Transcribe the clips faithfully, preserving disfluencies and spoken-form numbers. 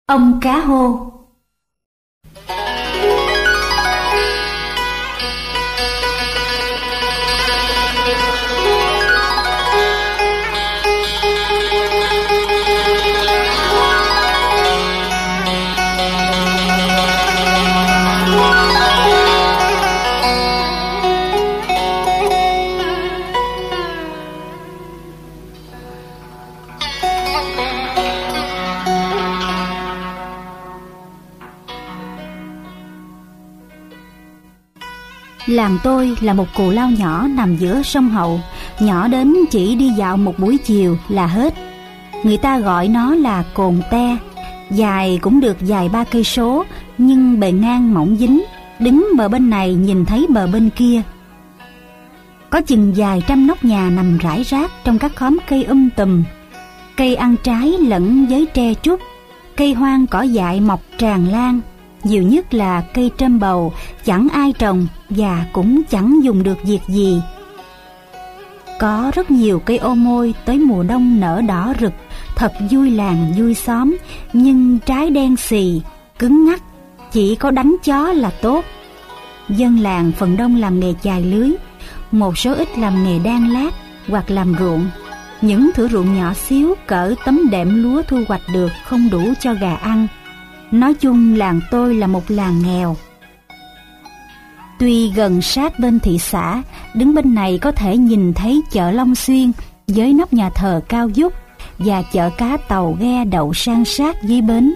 Ông cá hô. Làng tôi là một cù lao nhỏ nằm giữa sông Hậu, nhỏ đến chỉ đi dạo một buổi chiều là hết. Người ta gọi nó là cồn te, dài cũng được dài ba cây số, nhưng bề ngang mỏng dính, đứng bờ bên này nhìn thấy bờ bên kia. Có chừng vài trăm nóc nhà nằm rải rác trong các khóm cây um tùm, cây ăn trái lẫn với tre trúc, cây hoang cỏ dại mọc tràn lan. Nhiều nhất là cây trâm bầu, chẳng ai trồng và cũng chẳng dùng được việc gì. Có rất nhiều cây ô môi tới mùa đông nở đỏ rực, thật vui làng vui xóm, nhưng trái đen xì, cứng ngắc, chỉ có đánh chó là tốt. Dân làng phần đông làm nghề chài lưới, một số ít làm nghề đan lát hoặc làm ruộng. Những thửa ruộng nhỏ xíu cỡ tấm đệm lúa thu hoạch được không đủ cho gà ăn. Nói chung làng tôi là một làng nghèo. Tuy gần sát bên thị xã, đứng bên này có thể nhìn thấy chợ Long Xuyên với nóc nhà thờ cao vút và chợ cá tàu ghe đậu san sát dưới bến.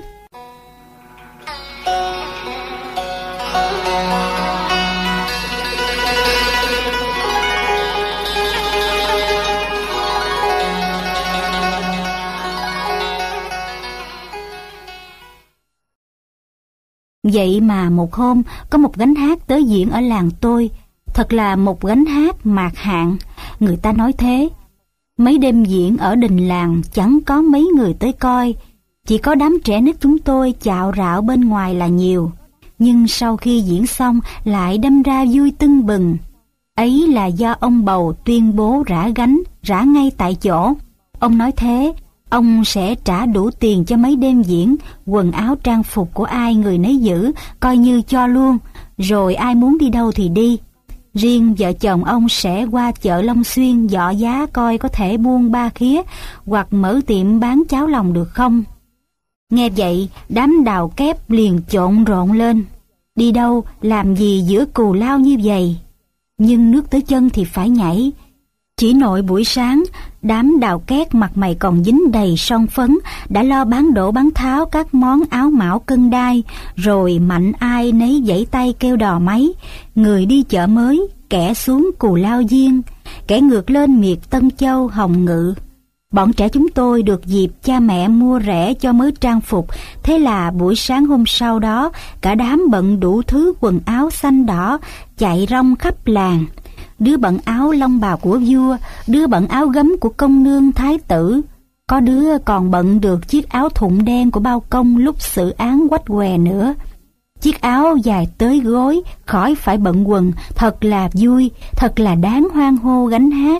Vậy mà một hôm có một gánh hát tới diễn ở làng tôi, thật là một gánh hát mạt hạn, người ta nói thế. Mấy đêm diễn ở đình làng chẳng có mấy người tới coi, chỉ có đám trẻ nít chúng tôi chạo rạo bên ngoài là nhiều. Nhưng sau khi diễn xong lại đâm ra vui tưng bừng. Ấy là do ông bầu tuyên bố rã gánh, rã ngay tại chỗ. Ông nói thế, ông sẽ trả đủ tiền cho mấy đêm diễn, quần áo trang phục của ai người nấy giữ, coi như cho luôn, rồi ai muốn đi đâu thì đi. Riêng vợ chồng ông sẽ qua chợ Long Xuyên dọ giá coi có thể buôn ba khía hoặc mở tiệm bán cháo lòng được không. Nghe vậy, đám đào kép liền trộn rộn lên. Đi đâu, làm gì giữa cù lao như vậy? Nhưng nước tới chân thì phải nhảy. Chỉ nội buổi sáng, đám đào két mặt mày còn dính đầy son phấn đã lo bán đổ bán tháo các món áo mão cân đai, rồi mạnh ai nấy giãy tay kêu đò máy. Người đi chợ mới, kẻ xuống Cù Lao Diên, kẻ ngược lên miệt Tân Châu, Hồng Ngự. Bọn trẻ chúng tôi được dịp cha mẹ mua rẻ cho mới trang phục, thế là buổi sáng hôm sau đó, cả đám bận đủ thứ quần áo xanh đỏ, chạy rong khắp làng. Đứa bận áo long bào của vua, đứa bận áo gấm của công nương thái tử, có đứa còn bận được chiếc áo thụng đen của bao công lúc xử án quách què nữa. Chiếc áo dài tới gối, khỏi phải bận quần, thật là vui, thật là đáng hoan hô gánh hát.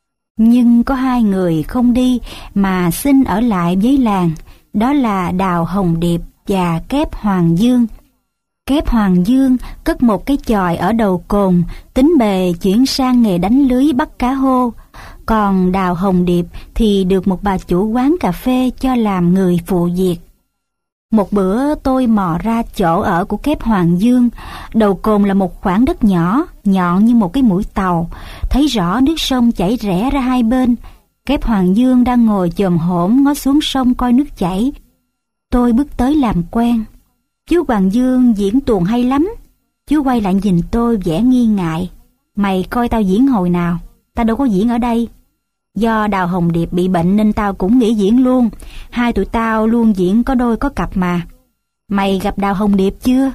Nhưng có hai người không đi mà xin ở lại với làng, đó là Đào Hồng Điệp và Kép Hoàng Dương. Kép Hoàng Dương cất một cái chòi ở đầu cồn, tính bề chuyển sang nghề đánh lưới bắt cá hô. Còn Đào Hồng Điệp thì được một bà chủ quán cà phê cho làm người phụ việc. Một bữa tôi mò ra chỗ ở của Kép Hoàng Dương. Đầu cồn là một khoảng đất nhỏ, nhọn như một cái mũi tàu, thấy rõ nước sông chảy rẽ ra hai bên. Kép Hoàng Dương đang ngồi chồm hổm ngó xuống sông coi nước chảy. Tôi bước tới làm quen. Chú Hoàng Dương diễn tuồng hay lắm. Chú quay lại nhìn tôi vẻ nghi ngại. Mày coi tao diễn hồi nào? Tao đâu có diễn ở đây. Do Đào Hồng Điệp bị bệnh nên tao cũng nghỉ diễn luôn. Hai tụi tao luôn diễn có đôi có cặp mà. Mày gặp Đào Hồng Điệp chưa?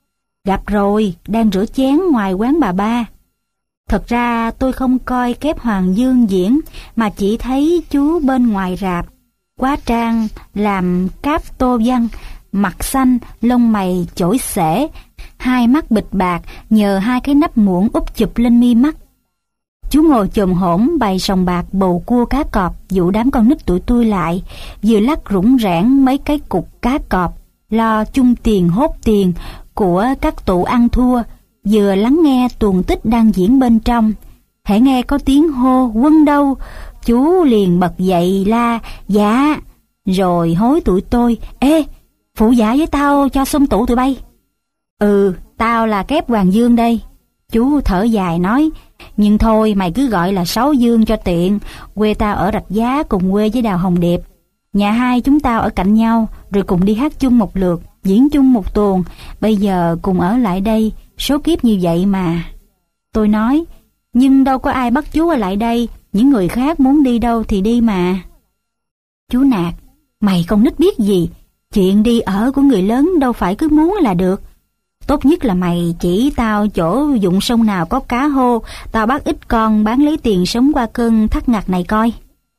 Gặp rồi, đang rửa chén ngoài quán bà ba. Thật ra tôi không coi Kép Hoàng Dương diễn, mà chỉ thấy chú bên ngoài rạp, quá trang, làm cáp tô văn, mặt xanh, lông mày chổi xể, hai mắt bịch bạc nhờ hai cái nắp muỗng úp chụp lên mi mắt. Chú ngồi chồm hổm bày sòng bạc bầu cua cá cọp dụ đám con nít tụi tôi lại, vừa lắc rủng rẽn mấy cái cục cá cọp, lo chung tiền hốt tiền của các tụ ăn thua, vừa lắng nghe tuồng tích đang diễn bên trong. Hễ nghe có tiếng hô quân đâu, chú liền bật dậy la dạ, rồi hối tụi tôi: ê, phụ dạ với tao cho xông tụ tụi bay. Ừ, tao là Kép Hoàng Dương đây. Chú thở dài nói: nhưng thôi mày cứ gọi là Sáu Dương cho tiện, quê tao ở Rạch Giá cùng quê với Đào Hồng Điệp. Nhà hai chúng tao ở cạnh nhau, rồi cùng đi hát chung một lượt, diễn chung một tuồng, bây giờ cùng ở lại đây, số kiếp như vậy mà. Tôi nói: nhưng đâu có ai bắt chú ở lại đây, những người khác muốn đi đâu thì đi mà. Chú nạt: mày con nít biết gì, chuyện đi ở của người lớn đâu phải cứ muốn là được. Tốt nhất là mày chỉ tao chỗ dụng sông nào có cá hô, tao bắt ít con bán lấy tiền sống qua cơn thắt ngặt này coi.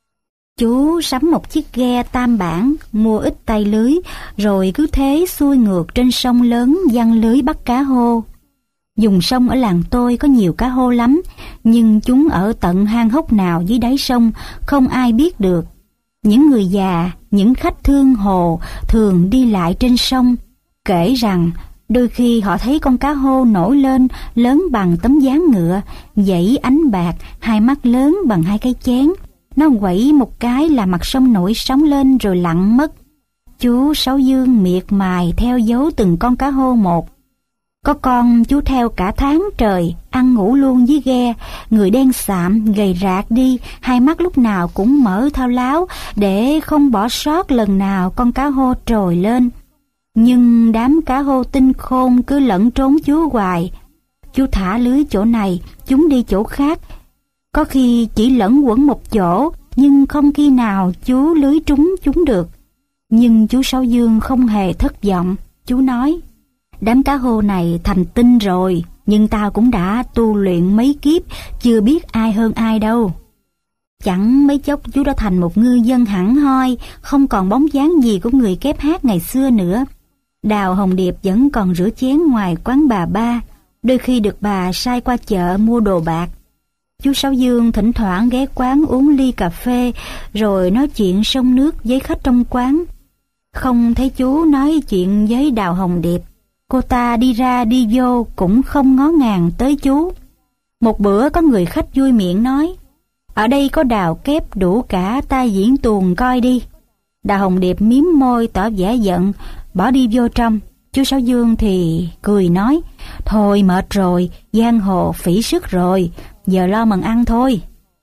Chú sắm một chiếc ghe tam bản, mua ít tay lưới, rồi cứ thế xuôi ngược trên sông lớn giăng lưới bắt cá hô. Dùng sông ở làng tôi có nhiều cá hô lắm, nhưng chúng ở tận hang hốc nào dưới đáy sông không ai biết được. Những người già, những khách thương hồ thường đi lại trên sông, kể rằng đôi khi họ thấy con cá hô nổi lên lớn bằng tấm ván ngựa, dãy ánh bạc, hai mắt lớn bằng hai cái chén. Nó quẩy một cái là mặt sông nổi sóng lên rồi lặn mất. Chú Sáu Dương miệt mài theo dấu từng con cá hô một. Có con chú theo cả tháng trời, ăn ngủ luôn dưới ghe, người đen sạm, gầy rạc đi, hai mắt lúc nào cũng mở thao láo để không bỏ sót lần nào con cá hô trồi lên. Nhưng đám cá hô tinh khôn cứ lẫn trốn chú hoài. Chú thả lưới chỗ này, chúng đi chỗ khác. Có khi chỉ lẫn quẩn một chỗ, nhưng không khi nào chú lưới trúng chúng được. Nhưng chú Sáu Dương không hề thất vọng. Chú nói: đám cá hô này thành tinh rồi, nhưng tao cũng đã tu luyện mấy kiếp, chưa biết ai hơn ai đâu. Chẳng mấy chốc chú đã thành một ngư dân hẳn hoi, không còn bóng dáng gì của người Kép hát ngày xưa nữa. Đào Hồng Điệp vẫn còn rửa chén ngoài quán bà Ba, đôi khi được bà sai qua chợ mua đồ bạc. Chú Sáu Dương thỉnh thoảng ghé quán uống ly cà phê, rồi nói chuyện sông nước với khách trong quán. Không thấy chú nói chuyện với Đào Hồng Điệp, cô ta đi ra đi vô cũng không ngó ngàng tới chú. Một bữa có người khách vui miệng nói: ở đây có Đào Kép đủ cả, ta diễn tuồng coi đi. Đào Hồng Điệp miếm môi tỏ vẻ giận, bỏ đi vô trong. Chú Sáu Dương thì cười nói: thôi mệt rồi, giang hồ phỉ sức rồi, giờ lo mần ăn thôi.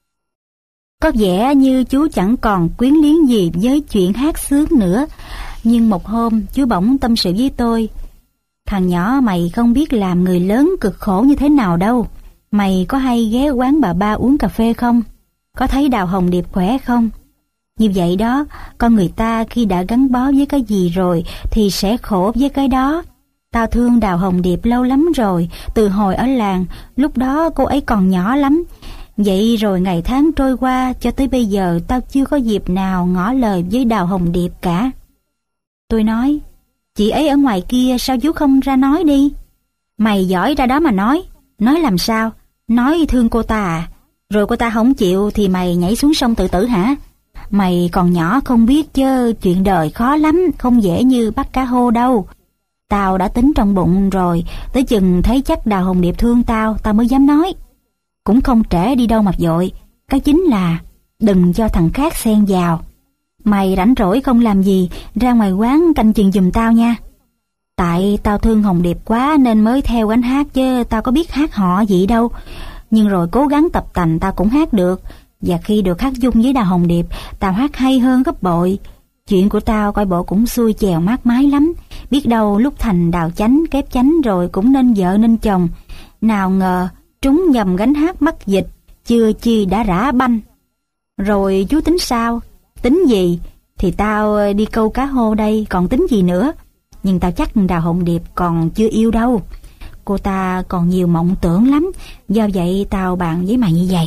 Có vẻ như chú chẳng còn quyến liếng gì với chuyện hát sướng nữa. Nhưng một hôm chú bỗng tâm sự với tôi: thằng nhỏ mày không biết làm người lớn cực khổ như thế nào đâu. Mày có hay ghé quán bà Ba uống cà phê không? Có thấy Đào Hồng Điệp khỏe không? Như vậy đó, con người ta khi đã gắn bó với cái gì rồi thì sẽ khổ với cái đó. Tao thương Đào Hồng Điệp lâu lắm rồi, từ hồi ở làng, lúc đó cô ấy còn nhỏ lắm. Vậy rồi ngày tháng trôi qua, cho tới bây giờ tao chưa có dịp nào ngỏ lời với Đào Hồng Điệp cả. Tôi nói: chị ấy ở ngoài kia sao chú không ra nói đi? Mày giỏi ra đó mà nói. Nói làm sao? Nói thương cô ta à? Rồi cô ta không chịu thì mày nhảy xuống sông tự tử hả? Mày còn nhỏ không biết chứ, chuyện đời khó lắm, không dễ như bắt cá hô đâu. Tao đã tính trong bụng rồi, tới chừng thấy chắc Đào Hồng Điệp thương tao, tao mới dám nói. Cũng không trễ đi đâu mà vội, cái chính là đừng cho thằng khác xen vào. Mày rảnh rỗi không làm gì, ra ngoài quán canh chừng giùm tao nha. Tại tao thương Hồng Điệp quá nên mới theo gánh hát chứ tao có biết hát họ gì đâu. Nhưng rồi cố gắng tập tành tao cũng hát được. Và khi được hát chung với Đào Hồng Điệp, tao hát hay hơn gấp bội. Chuyện của tao coi bộ cũng xuôi chèo mát mái lắm. Biết đâu lúc thành Đào Chánh, Kép Chánh rồi cũng nên vợ nên chồng. Nào ngờ trúng nhầm gánh hát mắc dịch, chưa chi đã rã banh. Rồi chú tính sao? Tính gì? Thì tao đi câu cá hô đây, còn tính gì nữa. Nhưng tao chắc Đào Hồng Điệp còn chưa yêu đâu. Cô ta còn nhiều mộng tưởng lắm. Do vậy tao bàn với mày như vậy.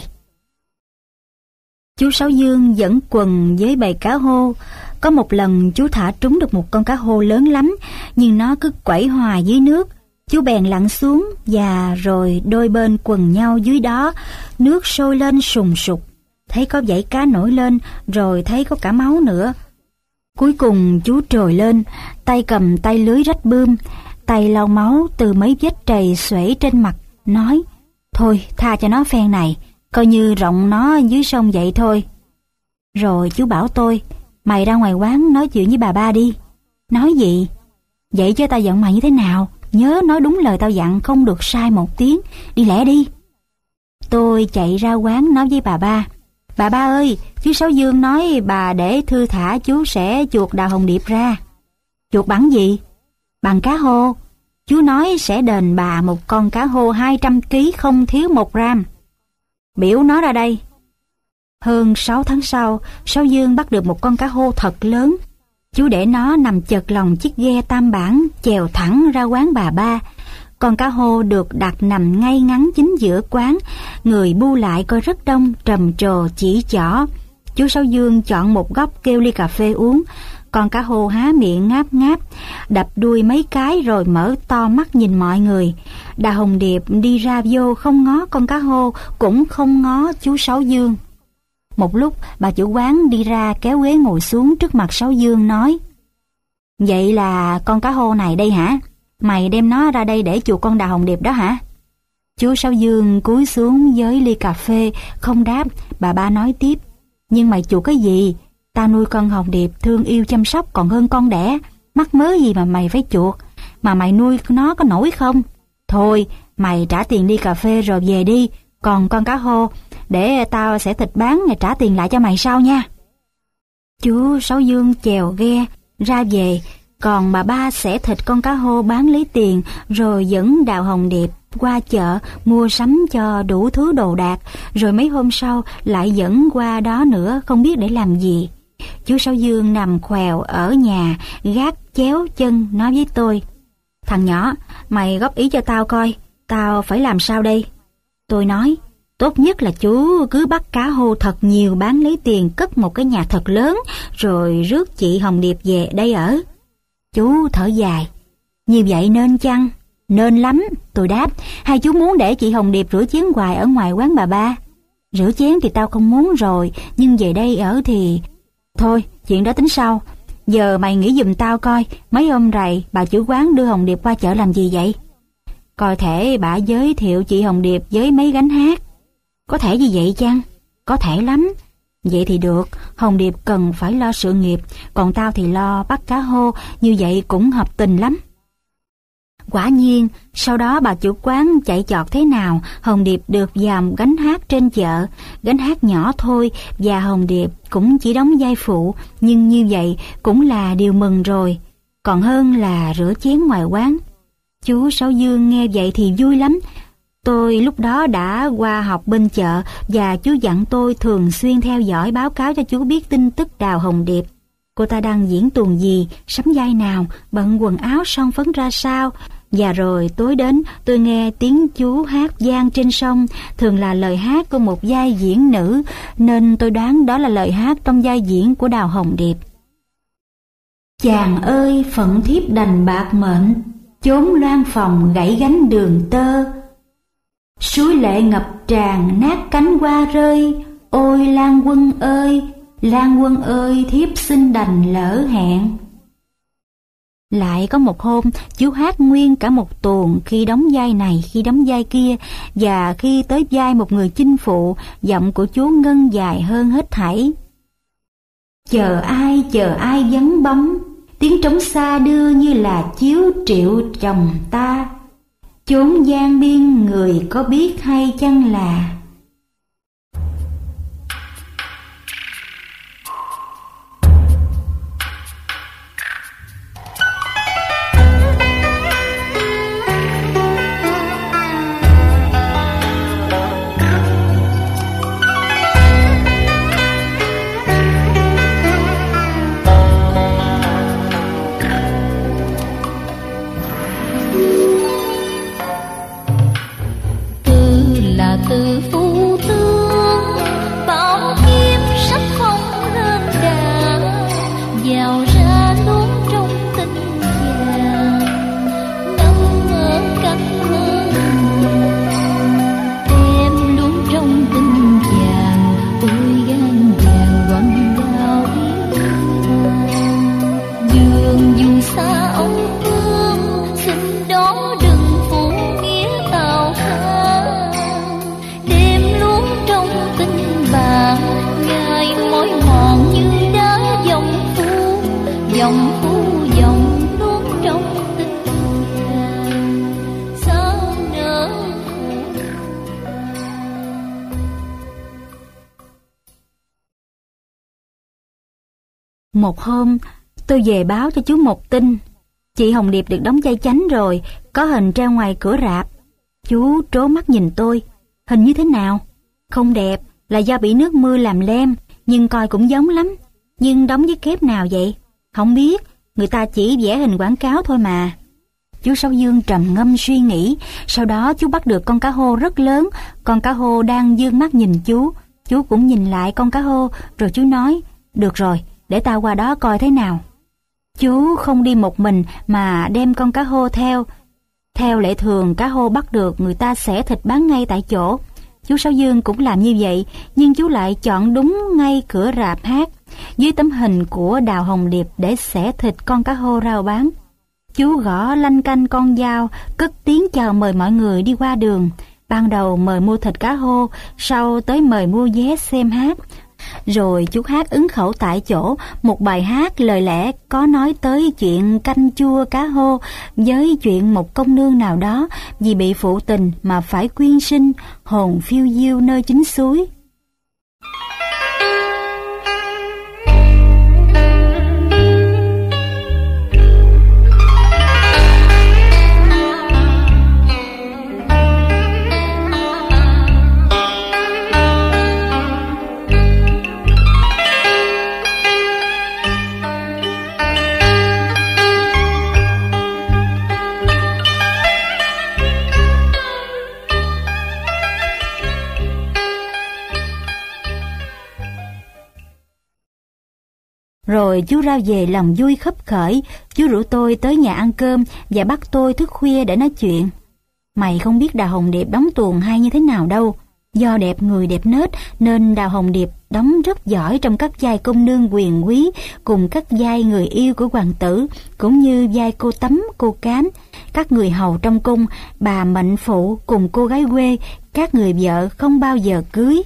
Chú Sáu Dương dẫn quần với bầy cá hô. Có một lần chú thả trúng được một con cá hô lớn lắm, nhưng nó cứ quẩy hoài dưới nước. Chú bèn lặn xuống và rồi đôi bên quần nhau dưới đó. Nước sôi lên sùng sục, thấy có dãy cá nổi lên, rồi thấy có cả máu nữa. Cuối cùng chú trồi lên, tay cầm tay lưới rách bươm, tay lau máu từ mấy vết trầy xuể trên mặt, nói: thôi tha cho nó phen này, coi như rộng nó dưới sông vậy thôi. Rồi chú bảo tôi: mày ra ngoài quán nói chuyện với bà ba đi. Nói gì? Vậy chứ tao giận mày như thế nào, nhớ nói đúng lời tao dặn, không được sai một tiếng, đi lẹ đi. Tôi chạy ra quán nói với bà ba: bà ba ơi, chú Sáu Dương nói bà để thư thả chú sẽ chuộc Đào Hồng Điệp ra. Chuộc bằng gì? Bằng cá hô. Chú nói sẽ đền bà một con cá hô hai trăm ký không thiếu một gram. Biểu nó ra đây. Hơn sáu tháng sau, Sáu Dương bắt được một con cá hô thật lớn. Chú để nó nằm chật lòng chiếc ghe tam bản, chèo thẳng ra quán bà ba. Con cá hô được đặt nằm ngay ngắn chính giữa quán, người bu lại coi rất đông, trầm trồ chỉ trỏ. Chú Sáu Dương chọn một góc kêu ly cà phê uống. Con cá hô há miệng ngáp ngáp, đập đuôi mấy cái rồi mở to mắt nhìn mọi người. Đào Hồng Điệp đi ra vô không ngó con cá hô, cũng không ngó chú Sáu Dương. Một lúc bà chủ quán đi ra kéo ghế ngồi xuống trước mặt Sáu Dương nói: vậy là con cá hô này đây hả? Mày đem nó ra đây để chuộc con Đào Hồng Điệp đó hả? Chú Sáu Dương cúi xuống với ly cà phê không đáp. Bà ba nói tiếp: nhưng mày chuộc cái gì? Ta nuôi con Hồng Điệp thương yêu chăm sóc còn hơn con đẻ, mắc mớ gì mà mày phải chuộc? Mà mày nuôi nó có nổi không? Thôi mày trả tiền ly cà phê rồi về đi, còn con cá hô để tao sẽ thịt bán rồi trả tiền lại cho mày sau nha. Chú Sáu Dương chèo ghe ra về, còn bà ba sẽ thịt con cá hô bán lấy tiền, rồi dẫn Đào Hồng Điệp qua chợ mua sắm cho đủ thứ đồ đạc, rồi mấy hôm sau lại dẫn qua đó nữa, không biết để làm gì. Chú Sáu Dương nằm khèo ở nhà, gác chéo chân nói với tôi: thằng nhỏ, mày góp ý cho tao coi, tao phải làm sao đây? Tôi nói: tốt nhất là chú cứ bắt cá hô thật nhiều bán lấy tiền, cất một cái nhà thật lớn, rồi rước chị Hồng Điệp về đây ở. Chú thở dài: như vậy nên chăng? Nên lắm, tôi đáp. Hai chú muốn để chị Hồng Điệp rửa chén hoài ở ngoài quán bà ba? Rửa chén thì tao không muốn rồi, nhưng về đây ở thì... thôi, chuyện đó tính sau. Giờ mày nghĩ giùm tao coi, mấy hôm rày bà chủ quán đưa Hồng Điệp qua chợ làm gì vậy? Coi thể bà giới thiệu chị Hồng Điệp với mấy gánh hát. Có thể như vậy chăng? Có thể lắm. Vậy thì được, Hồng Điệp cần phải lo sự nghiệp, còn tao thì lo bắt cá hô, như vậy cũng hợp tình lắm. Quả nhiên, sau đó bà chủ quán chạy chọt thế nào, Hồng Điệp được vào gánh hát trên chợ. Gánh hát nhỏ thôi, và Hồng Điệp cũng chỉ đóng vai phụ, nhưng như vậy cũng là điều mừng rồi, còn hơn là rửa chén ngoài quán. Chú Sáu Dương nghe vậy thì vui lắm. Tôi lúc đó đã qua học bên chợ, và chú dặn tôi thường xuyên theo dõi báo cáo cho chú biết tin tức Đào Hồng Điệp. Cô ta đang diễn tuồng gì, sắm vai nào, bận quần áo son phấn ra sao. Và rồi tối đến tôi nghe tiếng chú hát vang trên sông, thường là lời hát của một vai diễn nữ, nên tôi đoán đó là lời hát trong vai diễn của Đào Hồng Điệp. Chàng ơi phận thiếp đành bạc mệnh, chốn loan phòng gãy gánh đường tơ. Suối lệ ngập tràn nát cánh hoa rơi, ôi Lan Quân ơi, Lan Quân ơi thiếp xin đành lỡ hẹn. Lại có một hôm, chú hát nguyên cả một tuồng, khi đóng vai này, khi đóng vai kia, và khi tới vai một người chinh phụ, giọng của chú ngân dài hơn hết thảy. Chờ ai, chờ ai vắng bóng, tiếng trống xa đưa như là chiếu triệu chồng ta. Chốn giang biên người có biết hay chăng là. Từ dù xa ông phương, xin đó đừng phụ nghĩa tào thang. Đêm luôn trong tình bạn, ngày mỏi mòn như đá dòng phu, dòng phu dòng luôn trong tình nàng, sao nỡ. Một hôm, tôi về báo cho chú một tin. Chị Hồng Điệp được đóng vai chánh rồi, có hình treo ngoài cửa rạp. Chú trố mắt nhìn tôi. Hình như thế nào? Không đẹp, là do bị nước mưa làm lem, nhưng coi cũng giống lắm. Nhưng đóng với kép nào vậy? Không biết, người ta chỉ vẽ hình quảng cáo thôi mà. Chú Sáu Dương trầm ngâm suy nghĩ, sau đó chú bắt được con cá hô rất lớn. Con cá hô đang dương mắt nhìn chú. Chú cũng nhìn lại con cá hô, rồi chú nói, được rồi, để tao qua đó coi thế nào. Chú không đi một mình mà đem con cá hô theo. Theo lệ thường, cá hô bắt được người ta xẻ thịt bán ngay tại chỗ. Chú Sáu Dương cũng làm như vậy, nhưng chú lại chọn đúng ngay cửa rạp hát, dưới tấm hình của Đào Hồng Điệp để xẻ thịt con cá hô rao bán. Chú gõ lanh canh con dao, cất tiếng chào mời mọi người đi qua đường. Ban đầu mời mua thịt cá hô, sau tới mời mua vé xem hát. Rồi chú hát ứng khẩu tại chỗ một bài hát lời lẽ có nói tới chuyện canh chua cá hô, với chuyện một công nương nào đó vì bị phụ tình mà phải quyên sinh, hồn phiêu diêu nơi chính suối. Rồi chú ra về lòng vui khấp khởi. Chú rủ tôi tới nhà ăn cơm và bắt tôi thức khuya để nói chuyện. Mày không biết Đào Hồng Điệp đóng tuồng hay như thế nào đâu. Do đẹp người đẹp nết nên Đào Hồng Điệp đóng rất giỏi trong các vai công nương quyền quý, cùng các vai người yêu của hoàng tử, cũng như vai cô Tấm, cô Cám, các người hầu trong cung, bà mệnh phụ cùng cô gái quê, các người vợ không bao giờ cưới.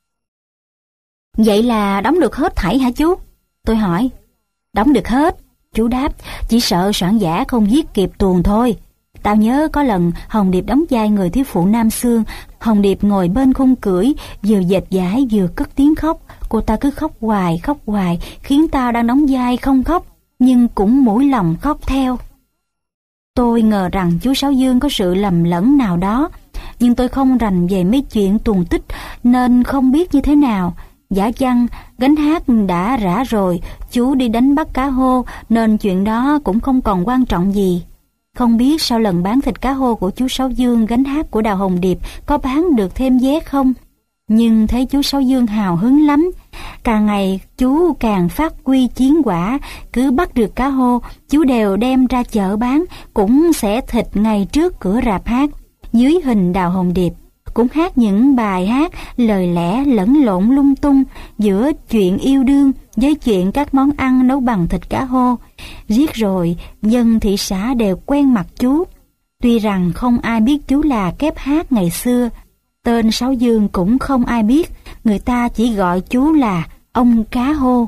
Vậy là đóng được hết thảy hả chú? Tôi hỏi. Đóng được hết, chú đáp, chỉ sợ soạn giả không viết kịp tuồng thôi. Tao nhớ có lần Hồng Điệp đóng vai người thiếu phụ Nam Xương. Hồng Điệp ngồi bên khung cưỡi, vừa dệt vải vừa cất tiếng khóc. Cô ta cứ khóc hoài khóc hoài, khiến tao đang đóng vai không khóc nhưng cũng mũi lòng khóc theo. Tôi ngờ rằng chú Sáu Dương có sự lầm lẫn nào đó, nhưng tôi không rành về mấy chuyện tuồng tích nên không biết như thế nào. Giả chăng gánh hát đã rã rồi, chú đi đánh bắt cá hô nên chuyện đó cũng không còn quan trọng gì. Không biết sau lần bán thịt cá hô của chú Sáu Dương, gánh hát của Đào Hồng Điệp có bán được thêm vé không? Nhưng thấy chú Sáu Dương hào hứng lắm. Càng ngày chú càng phát huy chiến quả, cứ bắt được cá hô, chú đều đem ra chợ bán, cũng xẻ thịt ngay trước cửa rạp hát, dưới hình Đào Hồng Điệp. Cũng hát những bài hát lời lẽ lẫn lộn lung tung giữa chuyện yêu đương với chuyện các món ăn nấu bằng thịt cá hô. Riết rồi dân thị xã đều quen mặt chú. Tuy rằng không ai biết chú là kép hát ngày xưa, tên Sáu Dương cũng không ai biết, người ta chỉ gọi chú là ông cá hô.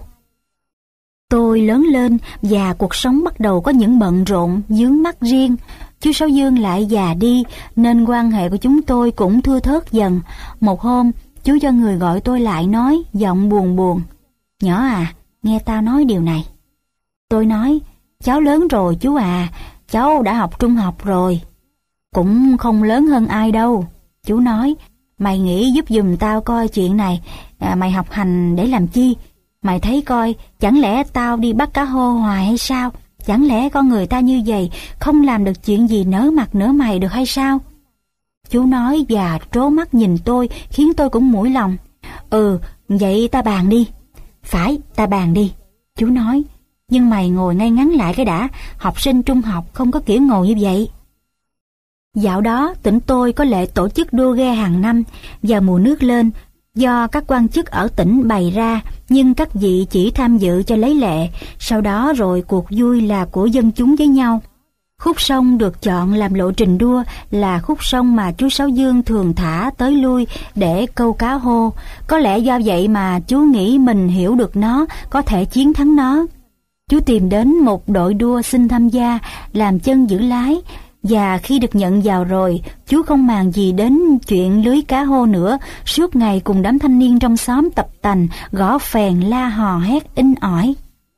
Tôi lớn lên và cuộc sống bắt đầu có những bận rộn vướng mắc riêng. Chú Sáu Dương lại già đi nên quan hệ của chúng tôi cũng thưa thớt dần. Một hôm, chú cho người gọi tôi lại nói, giọng buồn buồn. Nhỏ à, nghe tao nói điều này. Tôi nói, cháu lớn rồi chú à, cháu đã học trung học rồi. Cũng không lớn hơn ai đâu. Chú nói, mày nghĩ giúp giùm tao coi chuyện này, à, mày học hành để làm chi? Mày thấy coi, chẳng lẽ tao đi bắt cá hô hoài hay sao? Chẳng lẽ con người ta như vậy không làm được chuyện gì nở mặt nở mày được hay sao? Chú nói và trố mắt nhìn tôi, khiến tôi cũng mũi lòng. Ừ, vậy ta bàn đi. Phải, ta bàn đi. Chú nói, nhưng mày ngồi ngay ngắn lại cái đã, học sinh trung học không có kiểu ngồi như vậy. Dạo đó tỉnh tôi có lệ tổ chức đua ghe hàng năm, vào mùa nước lên, do các quan chức ở tỉnh bày ra, nhưng các vị chỉ tham dự cho lấy lệ, sau đó rồi cuộc vui là của dân chúng với nhau. Khúc sông được chọn làm lộ trình đua là khúc sông mà chú Sáu Dương thường thả tới lui để câu cá hô. Có lẽ do vậy mà chú nghĩ mình hiểu được nó, có thể chiến thắng nó. Chú tìm đến một đội đua xin tham gia, làm chân giữ lái, và khi được nhận vào rồi, chú không màng gì đến chuyện lưới cá hô nữa, suốt ngày cùng đám thanh niên trong xóm tập tành, gõ phèn, la hò hét inh ỏi.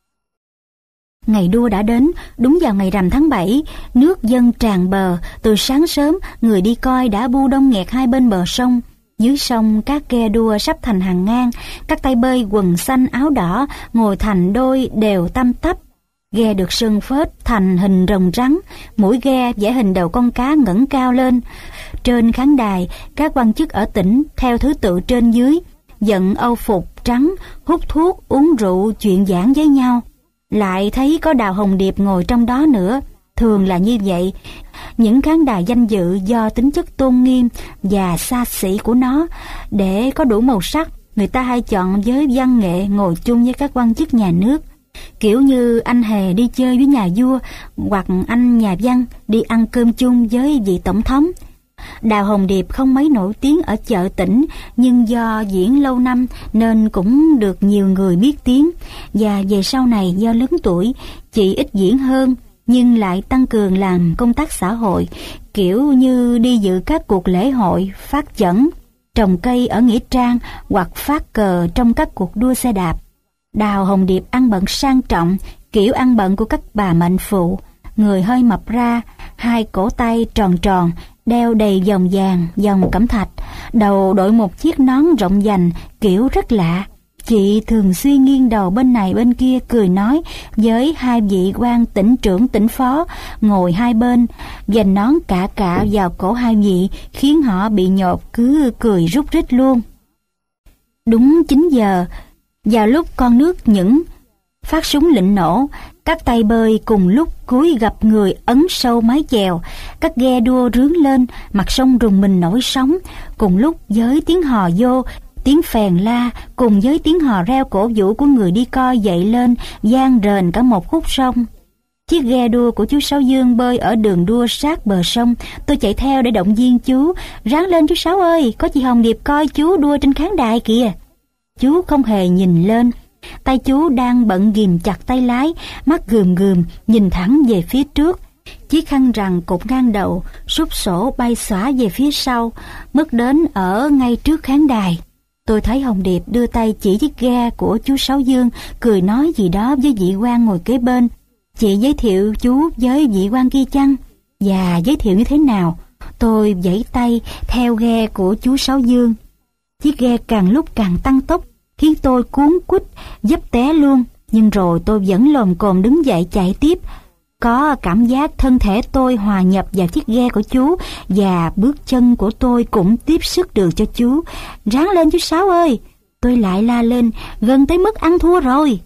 Ngày đua đã đến, đúng vào ngày rằm tháng bảy, nước dâng tràn bờ, từ sáng sớm người đi coi đã bu đông nghẹt hai bên bờ sông. Dưới sông các ghe đua sắp thành hàng ngang, các tay bơi quần xanh áo đỏ ngồi thành đôi đều tăm tắp. Ghe được sơn phết thành hình rồng rắn, mũi ghe vẽ hình đầu con cá ngẩng cao lên. Trên khán đài, các quan chức ở tỉnh theo thứ tự trên dưới, giận âu phục trắng, hút thuốc, uống rượu, chuyện giảng với nhau. Lại thấy có Đào Hồng Điệp ngồi trong đó nữa. Thường là như vậy, những khán đài danh dự do tính chất tôn nghiêm và xa xỉ của nó, để có đủ màu sắc, người ta hay chọn với văn nghệ ngồi chung với các quan chức nhà nước. Kiểu như anh hề đi chơi với nhà vua, hoặc anh nhà văn đi ăn cơm chung với vị tổng thống. Đào Hồng Điệp không mấy nổi tiếng ở chợ tỉnh, nhưng do diễn lâu năm nên cũng được nhiều người biết tiếng. Và về sau này do lớn tuổi, chị ít diễn hơn, nhưng lại tăng cường làm công tác xã hội, kiểu như đi dự các cuộc lễ hội, phát chẩn, trồng cây ở nghĩa trang hoặc phát cờ trong các cuộc đua xe đạp. Đào Hồng Điệp ăn bận sang trọng, kiểu ăn bận của các bà mệnh phụ, người hơi mập ra, hai cổ tay tròn tròn, đeo đầy vòng vàng, vòng cẩm thạch, đầu đội một chiếc nón rộng vành, kiểu rất lạ. Chị thường xuyên nghiêng đầu bên này bên kia cười nói với hai vị quan tỉnh trưởng tỉnh phó ngồi hai bên, vành nón cả cả vào cổ hai vị, khiến họ bị nhột cứ cười rút rít luôn. Đúng chín giờ, vào lúc con nước những phát súng lệnh nổ, các tay bơi cùng lúc cúi gập người ấn sâu mái chèo, các ghe đua rướn lên, mặt sông rùng mình nổi sóng, cùng lúc với tiếng hò vô, tiếng phèn la cùng với tiếng hò reo cổ vũ của người đi coi dậy lên, vang rền cả một khúc sông. Chiếc ghe đua của chú Sáu Dương bơi ở đường đua sát bờ sông, tôi chạy theo để động viên chú. Ráng lên chú Sáu ơi, có chị Hồng Điệp coi chú đua trên khán đài kìa. Chú không hề nhìn lên, tay chú đang bận ghìm chặt tay lái, mắt gườm gườm nhìn thẳng về phía trước. Chiếc khăn rằn cột ngang đầu, súp sổ bay xõa về phía sau, mất đến ở ngay trước khán đài. Tôi thấy Hồng Điệp đưa tay chỉ chiếc ghe của chú Sáu Dương, cười nói gì đó với vị quan ngồi kế bên. Chị giới thiệu chú với vị quan kia chăng? Và giới thiệu như thế nào? Tôi vẫy tay theo ghe của chú Sáu Dương. Chiếc ghe càng lúc càng tăng tốc, khiến tôi cuốn quýt dấp té luôn. Nhưng rồi tôi vẫn lồm cồm đứng dậy chạy tiếp. Có cảm giác thân thể tôi hòa nhập vào chiếc ghe của chú, và bước chân của tôi cũng tiếp sức được cho chú. Ráng lên chú Sáu ơi! Tôi lại la lên, gần tới mức ăn thua rồi.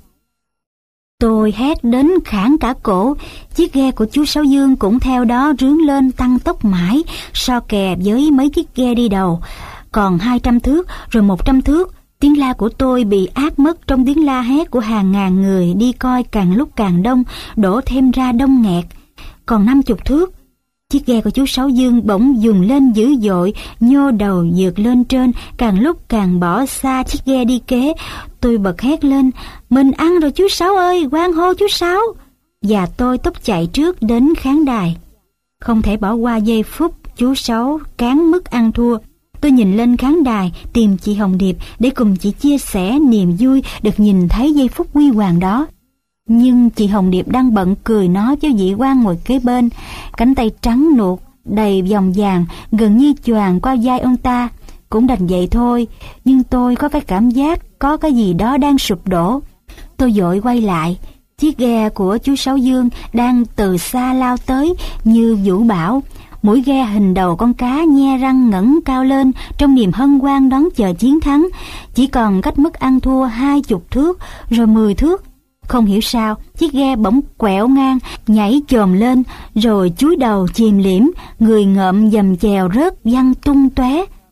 Tôi hét đến khản cả cổ. Chiếc ghe của chú Sáu Dương cũng theo đó rướn lên tăng tốc mãi, so kè với mấy chiếc ghe đi đầu. Còn hai trăm thước, rồi một trăm thước, tiếng la của tôi bị át mất trong tiếng la hét của hàng ngàn người đi coi càng lúc càng đông, đổ thêm ra đông nghẹt. Còn năm chục thước, chiếc ghe của chú Sáu Dương bỗng dùng lên dữ dội, nhô đầu vượt lên trên, càng lúc càng bỏ xa chiếc ghe đi kế. Tôi bật hét lên, mình ăn rồi chú Sáu ơi, hoan hô chú Sáu! Và tôi tốc chạy trước đến khán đài. Không thể bỏ qua giây phút chú Sáu cán mức ăn thua. Tôi nhìn lên khán đài tìm chị Hồng Điệp để cùng chị chia sẻ niềm vui được nhìn thấy giây phút huy hoàng đó. Nhưng chị Hồng Điệp đang bận cười nói với vị quan ngồi kế bên, cánh tay trắng nuột đầy vòng vàng gần như choàng qua vai ông ta. Cũng đành vậy thôi, nhưng tôi có cái cảm giác có cái gì đó đang sụp đổ. Tôi vội quay lại, chiếc ghe của chú Sáu Dương đang từ xa lao tới như vũ bão. Mũi ghe hình đầu con cá nhe răng ngẩng cao lên trong niềm hân hoan đón chờ chiến thắng. Chỉ còn cách mức ăn thua hai chục thước, rồi mười thước. Không hiểu sao, chiếc ghe bỗng quẹo ngang, nhảy chồm lên, rồi chúi đầu chìm liễm, người ngợm dầm chèo rớt văng tung tóe.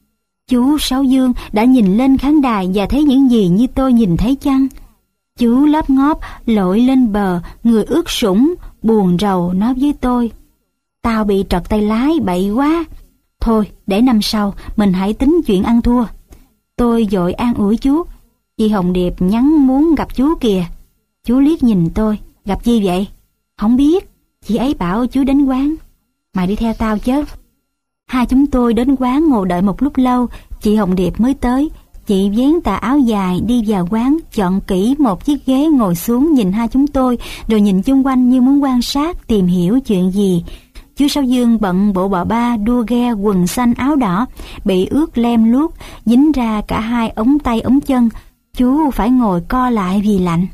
Chú Sáu Dương đã nhìn lên khán đài và thấy những gì như tôi nhìn thấy chăng? Chú lóp ngóp lội lên bờ, người ướt sũng, buồn rầu nói với tôi: "Tao bị trật tay lái bậy quá. Thôi, để năm sau mình hãy tính chuyện ăn thua." Tôi vội an ủi chú: "Chị Hồng Điệp nhắn muốn gặp chú kìa." Chú liếc nhìn tôi: "Gặp gì vậy?" "Không biết, chị ấy bảo chú đến quán." "Mày đi theo tao chứ." Hai chúng tôi đến quán ngồi đợi một lúc lâu, chị Hồng Điệp mới tới. Chị vén tà áo dài đi vào quán, chọn kỹ một chiếc ghế ngồi xuống nhìn hai chúng tôi, rồi nhìn chung quanh như muốn quan sát, tìm hiểu chuyện gì. Chú Sáu Dương bận bộ bò ba đua ghe quần xanh áo đỏ, bị ướt lem luốc, dính ra cả hai ống tay ống chân. Chú phải ngồi co lại vì lạnh.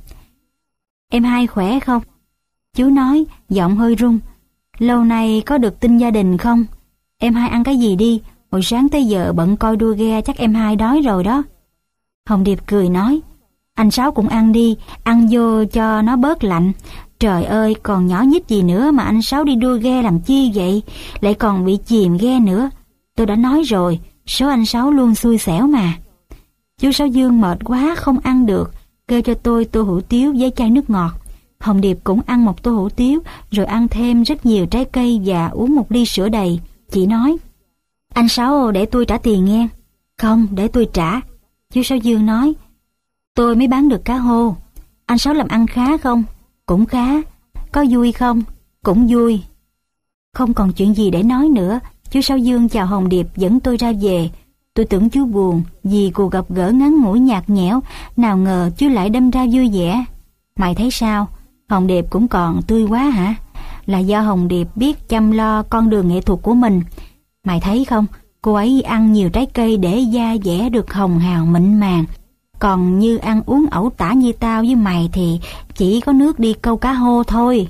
"Em hai khỏe không?" Chú nói, giọng hơi run. "Lâu nay có được tin gia đình không? Em hai ăn cái gì đi, hồi sáng tới giờ bận coi đua ghe chắc em hai đói rồi đó." Hồng Điệp cười nói: "Anh Sáu cũng ăn đi, ăn vô cho nó bớt lạnh. Trời ơi, còn nhỏ nhít gì nữa mà anh Sáu đi đua ghe làm chi vậy, lại còn bị chìm ghe nữa. Tôi đã nói rồi, số anh Sáu luôn xui xẻo mà." Chú Sáu Dương mệt quá không ăn được, kêu cho tôi tô hủ tiếu với chai nước ngọt. Hồng Điệp cũng ăn một tô hủ tiếu, rồi ăn thêm rất nhiều trái cây và uống một ly sữa đầy. Chị nói: "Anh Sáu để tôi trả tiền nghe." "Không, để tôi trả." Chú Sáu Dương nói: "Tôi mới bán được cá hô. Anh Sáu làm ăn khá không?" "Cũng khá." "Có vui không?" "Cũng vui." Không còn chuyện gì để nói nữa, chú Sáu Dương chào Hồng Điệp dẫn tôi ra về. Tôi tưởng chú buồn vì cuộc gặp gỡ ngắn ngủi nhạt nhẽo, nào ngờ chú lại đâm ra vui vẻ. "Mày thấy sao? Hồng Điệp cũng còn tươi quá hả?" "Là do Hồng Điệp biết chăm lo con đường nghệ thuật của mình. Mày thấy không, cô ấy ăn nhiều trái cây để da dẻ được hồng hào mịn màng. Còn như ăn uống ẩu tả như tao với mày thì chỉ có nước đi câu cá hô thôi."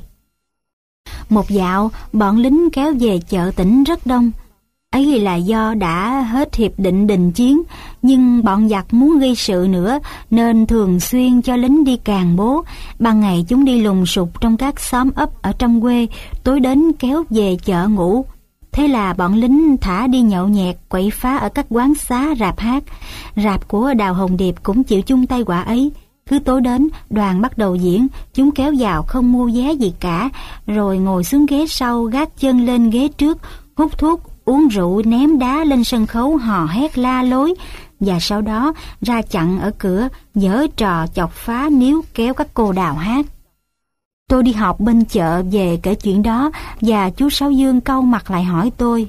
Một dạo, bọn lính kéo về chợ tỉnh rất đông. Ấy là do đã hết hiệp định đình chiến, nhưng bọn giặc muốn gây sự nữa nên thường xuyên cho lính đi càn bố. Ban ngày chúng đi lùng sục trong các xóm ấp ở trong quê, tối đến kéo về chợ ngủ. Thế là bọn lính thả đi nhậu nhẹt, quậy phá ở các quán xá, rạp hát. Rạp của Đào Hồng Điệp cũng chịu chung tay quả ấy. Cứ tối đến, đoàn bắt đầu diễn, chúng kéo vào không mua vé gì cả, rồi ngồi xuống ghế sau, gác chân lên ghế trước, hút thuốc, uống rượu, ném đá lên sân khấu, hò hét la lối, và sau đó ra chặn ở cửa, giở trò chọc phá níu kéo các cô đào hát. Tôi đi học bên chợ về kể chuyện đó, và chú Sáu Dương cau mặt lại hỏi tôi: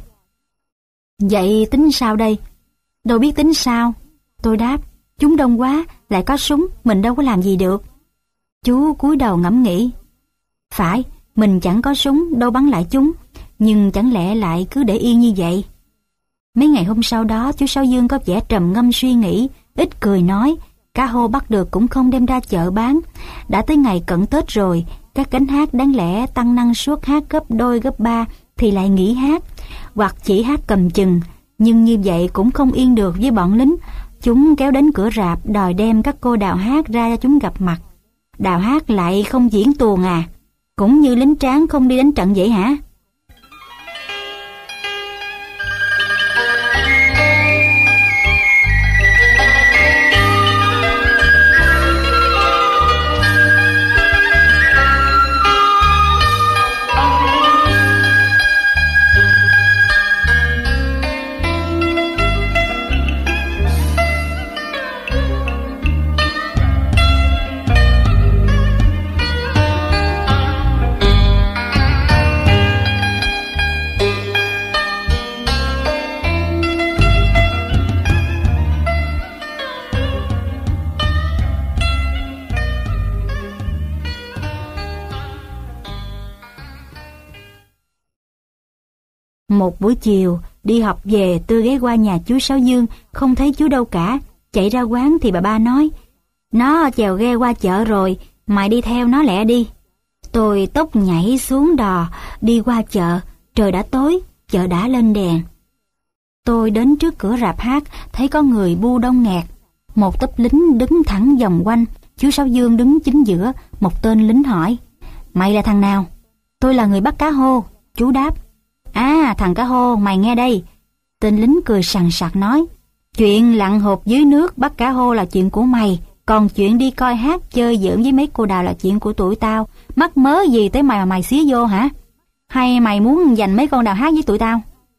"Vậy tính sao đây?" "Đâu biết tính sao." Tôi đáp: "Chúng đông quá, lại có súng, mình đâu có làm gì được." Chú cúi đầu ngẫm nghĩ: "Phải, mình chẳng có súng, đâu bắn lại chúng, nhưng chẳng lẽ lại cứ để yên như vậy?" Mấy ngày hôm sau đó, chú Sáu Dương có vẻ trầm ngâm suy nghĩ, ít cười nói: "Cá hô bắt được cũng không đem ra chợ bán. Đã tới ngày cận Tết rồi, các gánh hát đáng lẽ tăng năng suất hát gấp đôi gấp ba thì lại nghỉ hát, hoặc chỉ hát cầm chừng. Nhưng như vậy cũng không yên được với bọn lính. Chúng kéo đến cửa rạp đòi đem các cô đào hát ra cho chúng gặp mặt. Đào hát lại không diễn tuồng à? Cũng như lính tráng không đi đánh trận vậy hả?" Một buổi chiều, đi học về tôi ghé qua nhà chú Sáu Dương, không thấy chú đâu cả. Chạy ra quán thì bà ba nói: "Nó chèo ghe qua chợ rồi, mày đi theo nó lẹ đi." Tôi tốc nhảy xuống đò, đi qua chợ. Trời đã tối, chợ đã lên đèn. Tôi đến trước cửa rạp hát, thấy có người bu đông nghẹt. Một tốp lính đứng thẳng vòng quanh, chú Sáu Dương đứng chính giữa. Một tên lính hỏi: "Mày là thằng nào?" "Tôi là người bắt cá hô." Chú đáp: "À, thằng cá hô, mày nghe đây." Tên lính cười sằng sặc nói: Chuyện lặn hộp dưới nước bắt cá hô là chuyện của mày, còn chuyện đi coi hát chơi giỡn với mấy cô đào là chuyện của tụi tao. Mắc mớ gì tới mày mà mày xía vô hả? Hay mày muốn giành mấy con đào hát với tụi tao?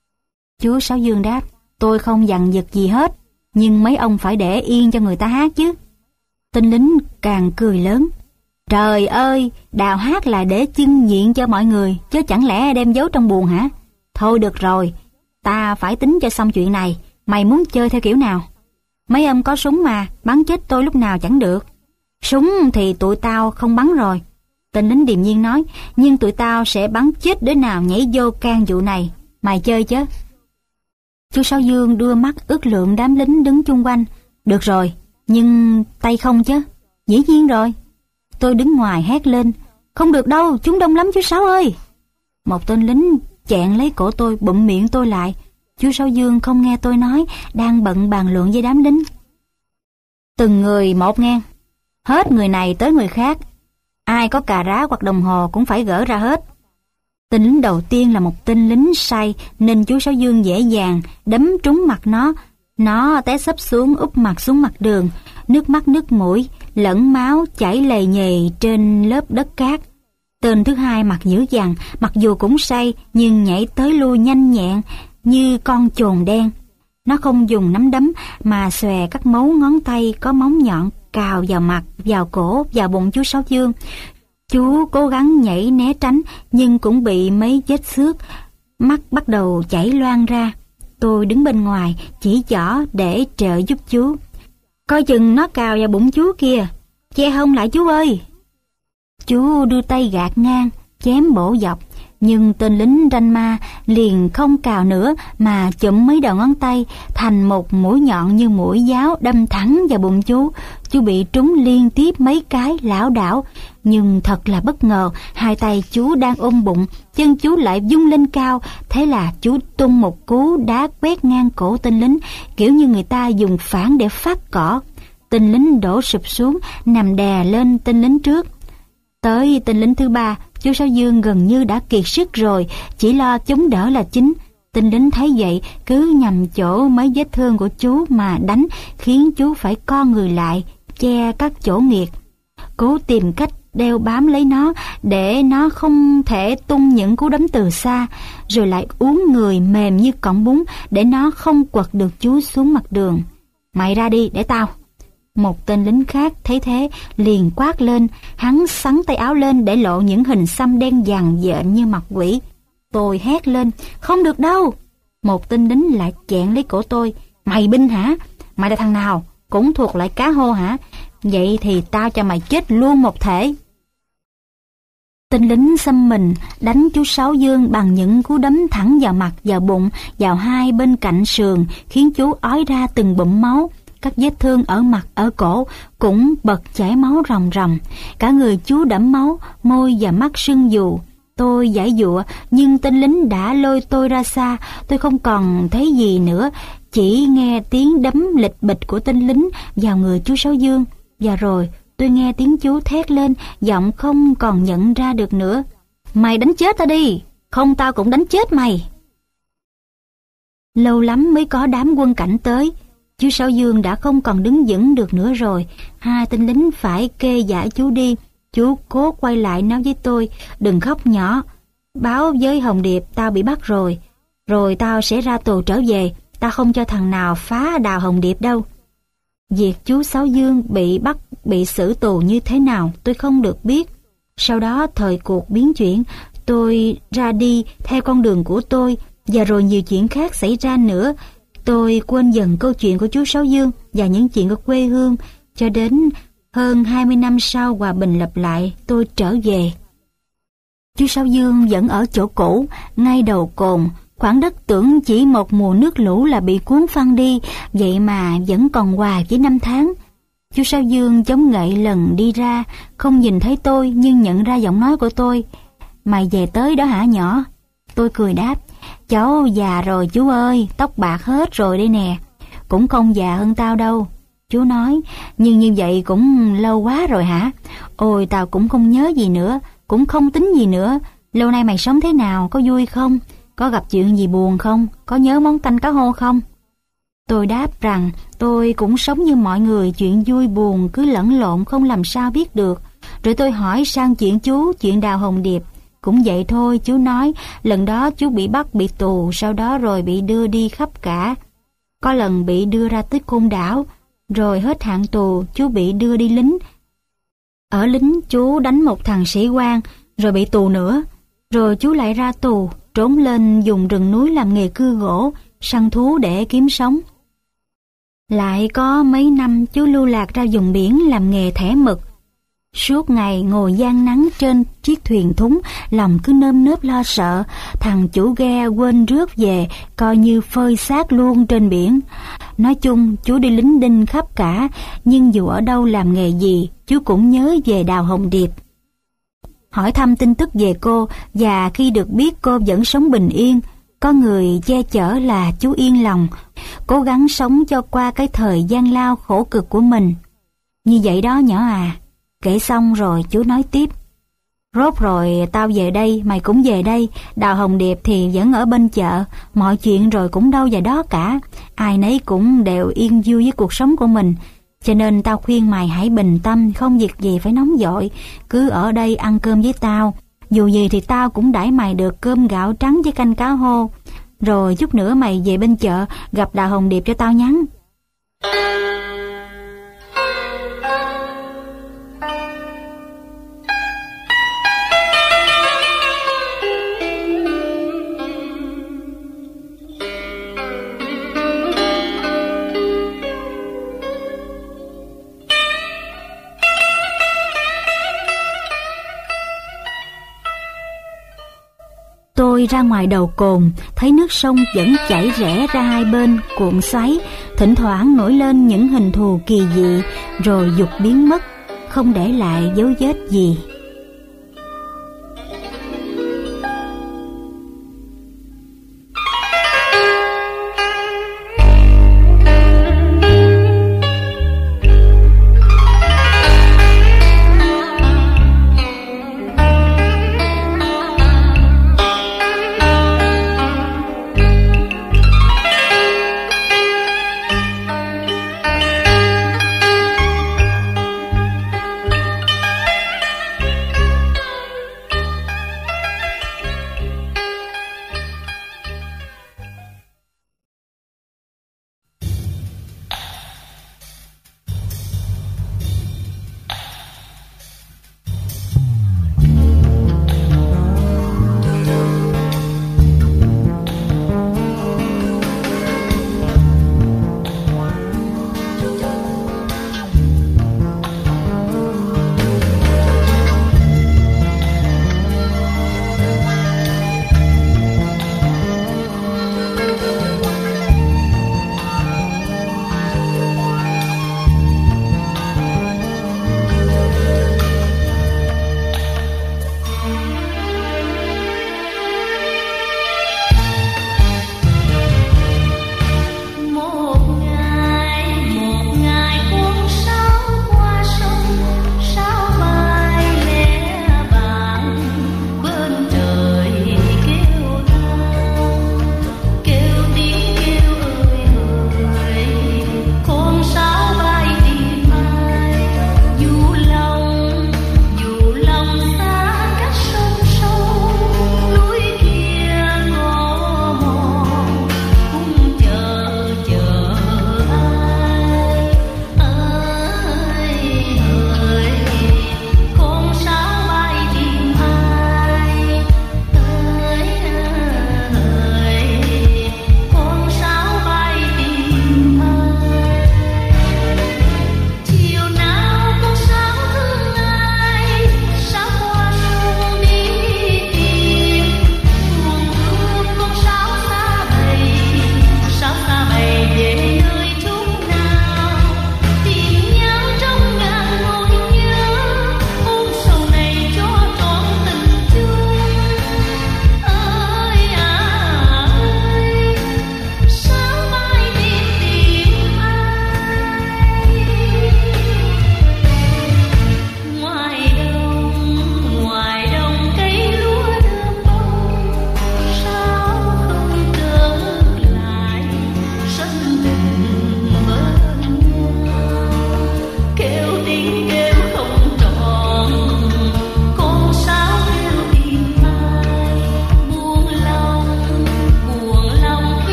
Chú Sáu Dương đáp, tôi không dằn vặt gì hết, nhưng mấy ông phải để yên cho người ta hát chứ. Tên lính càng cười lớn. Trời ơi, đào hát là để chưng diện cho mọi người, chứ chẳng lẽ đem giấu trong buồng hả? Thôi được rồi, ta phải tính cho xong chuyện này. Mày muốn chơi theo kiểu nào? Mấy ông có súng mà, bắn chết tôi lúc nào chẳng được. Súng thì tụi tao không bắn rồi. Tên lính điềm nhiên nói, nhưng tụi tao sẽ bắn chết đứa nào nhảy vô can vụ này. Mày chơi chứ? Chú Sáu Dương đưa mắt ước lượng đám lính đứng chung quanh. Được rồi, nhưng tay không chứ? Dĩ nhiên rồi. Tôi đứng ngoài hét lên, không được đâu, chúng đông lắm chú Sáu ơi. Một tên lính chẹn lấy cổ tôi, bụm miệng tôi lại. Chú Sáu Dương không nghe tôi nói, đang bận bàn luận với đám lính. Từng người một ngang, hết người này tới người khác. Ai có cà rá hoặc đồng hồ cũng phải gỡ ra hết. Tên lính đầu tiên là một tên lính say, nên chú Sáu Dương dễ dàng đấm trúng mặt nó. Nó té sấp xuống, úp mặt xuống mặt đường. Nước mắt nước mũi lẫn máu chảy lầy nhầy trên lớp đất cát. Tên thứ hai mặt dữ dằn, mặc dù cũng say nhưng nhảy tới lui nhanh nhẹn như con chồn đen. Nó không dùng nắm đấm mà xòe các mấu ngón tay có móng nhọn cào vào mặt, vào cổ, vào bụng chú Sáu Dương. Chú cố gắng nhảy né tránh nhưng cũng bị mấy vết xước, mắt bắt đầu chảy loang ra. Tôi đứng bên ngoài chỉ giỏ để trợ giúp chú. Coi chừng nó cào vào bụng chú kìa, che hông lại chú ơi. Chú đưa tay gạt ngang, chém bổ dọc, nhưng tên lính ranh ma liền không cào nữa mà chụm mấy đầu ngón tay thành một mũi nhọn như mũi giáo đâm thẳng vào bụng chú. Chú bị trúng liên tiếp mấy cái lảo đảo, nhưng thật là bất ngờ, hai tay chú đang ôm bụng, chân chú lại vung lên cao, thế là chú tung một cú đá quét ngang cổ tên lính, kiểu như người ta dùng phản để phát cỏ. Tên lính đổ sụp xuống, nằm đè lên tên lính trước. Tới tên lính thứ ba, chú Sáu Dương gần như đã kiệt sức rồi, chỉ lo chống đỡ là chính. Tên lính thấy vậy, cứ nhằm chỗ mấy vết thương của chú mà đánh, khiến chú phải co người lại, che các chỗ nghiệt, cố tìm cách đeo bám lấy nó để nó không thể tung những cú đấm từ xa, rồi lại uốn người mềm như cọng bún để nó không quật được chú xuống mặt đường. Mày ra đi để tao. Một tên lính khác thấy thế liền quát lên, hắn xắn tay áo lên để lộ những hình xăm đen dằn dện như mặt quỷ. Tôi hét lên, không được đâu. Một tên lính lại chẹn lấy cổ tôi, mày binh hả? Mày là thằng nào? Cũng thuộc lại cá hô hả? Vậy thì tao cho mày chết luôn một thể. Tên lính xăm mình đánh chú Sáu Dương bằng những cú đấm thẳng vào mặt, vào bụng, vào hai bên cạnh sườn, khiến chú ói ra từng bụm máu. Các vết thương ở mặt, ở cổ cũng bật chảy máu ròng ròng. Cả người chú đẫm máu, môi và mắt sưng vù. Tôi giãy giụa, nhưng tên lính đã lôi tôi ra xa. Tôi không còn thấy gì nữa, chỉ nghe tiếng đấm lịch bịch của tên lính vào người chú Sáu Dương. Và rồi tôi nghe tiếng chú thét lên, giọng không còn nhận ra được nữa. Mày đánh chết tao đi, không tao cũng đánh chết mày. Lâu lắm mới có đám quân cảnh tới. Chú Sáu Dương đã không còn đứng vững được nữa rồi. Hai tên lính phải kê giải chú đi. Chú cố quay lại nói với tôi, đừng khóc nhỏ, báo với Hồng Điệp tao bị bắt rồi. Rồi tao sẽ ra tù trở về. Tao không cho thằng nào phá đào Hồng Điệp đâu. Việc chú Sáu Dương bị bắt, bị xử tù như thế nào tôi không được biết. Sau đó thời cuộc biến chuyển, tôi ra đi theo con đường của tôi. Và rồi nhiều chuyện khác xảy ra nữa. Tôi quên dần câu chuyện của chú Sáu Dương và những chuyện của quê hương, cho đến hơn hai mươi năm sau hòa bình lập lại, tôi trở về. Chú Sáu Dương vẫn ở chỗ cũ, ngay đầu cồn, khoảng đất tưởng chỉ một mùa nước lũ là bị cuốn phăng đi, vậy mà vẫn còn hoài với năm tháng. Chú Sáu Dương chống gậy lần đi ra, không nhìn thấy tôi nhưng nhận ra giọng nói của tôi. Mày về tới đó hả nhỏ? Tôi cười đáp, cháu già rồi chú ơi, tóc bạc hết rồi đây nè. Cũng không già hơn tao đâu. Chú nói, nhưng như vậy cũng lâu quá rồi hả? Ôi tao cũng không nhớ gì nữa, cũng không tính gì nữa. Lâu nay mày sống thế nào, có vui không? Có gặp chuyện gì buồn không? Có nhớ món canh cá hô không? Tôi đáp rằng tôi cũng sống như mọi người, chuyện vui buồn cứ lẫn lộn không làm sao biết được. Rồi tôi hỏi sang chuyện chú, chuyện Đào Hồng Điệp. Cũng vậy thôi, chú nói lần đó chú bị bắt bị tù, sau đó rồi bị đưa đi khắp cả. Có lần bị đưa ra tới Côn Đảo, rồi hết hạn tù chú bị đưa đi lính. Ở lính chú đánh một thằng sĩ quan, rồi bị tù nữa. Rồi chú lại ra tù, trốn lên vùng rừng núi làm nghề cưa gỗ, săn thú để kiếm sống. Lại có mấy năm chú lưu lạc ra vùng biển làm nghề thẻ mực. Suốt ngày ngồi gian nắng trên chiếc thuyền thúng, lòng cứ nơm nớp lo sợ, thằng chủ ghe quên rước về, coi như phơi xác luôn trên biển. Nói chung, chú đi lính đinh khắp cả, nhưng dù ở đâu làm nghề gì, chú cũng nhớ về Đào Hồng Điệp. Hỏi thăm tin tức về cô, và khi được biết cô vẫn sống bình yên, có người che chở là chú yên lòng, cố gắng sống cho qua cái thời gian lao khổ cực của mình. Như vậy đó nhỏ à. Kể xong rồi chú nói tiếp. Rốt rồi tao về đây, mày cũng về đây, Đào Hồng Điệp thì vẫn ở bên chợ, mọi chuyện rồi cũng đâu vào đó cả. Ai nấy cũng đều yên vui với cuộc sống của mình. Cho nên tao khuyên mày hãy bình tâm, không việc gì phải nóng vội, cứ ở đây ăn cơm với tao. Dù gì thì tao cũng đãi mày được cơm gạo trắng với canh cá hô. Rồi chút nữa mày về bên chợ, gặp Đào Hồng Điệp cho tao nhắn. Tôi ra ngoài đầu cồn, thấy nước sông vẫn chảy rẽ ra hai bên, cuộn xoáy, thỉnh thoảng nổi lên những hình thù kỳ dị, rồi vụt biến mất, không để lại dấu vết gì.